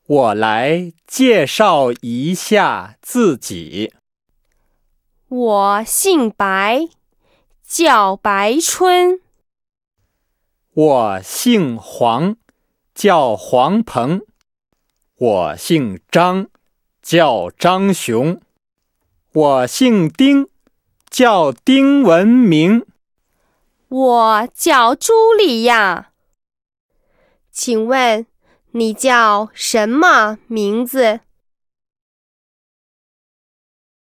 我来介绍一下自己。 我姓白，叫白春。 我姓黄，叫黄鹏。我姓张，叫张雄。我姓丁，叫丁文明。 我叫茱莉亚。请问你叫什么名字？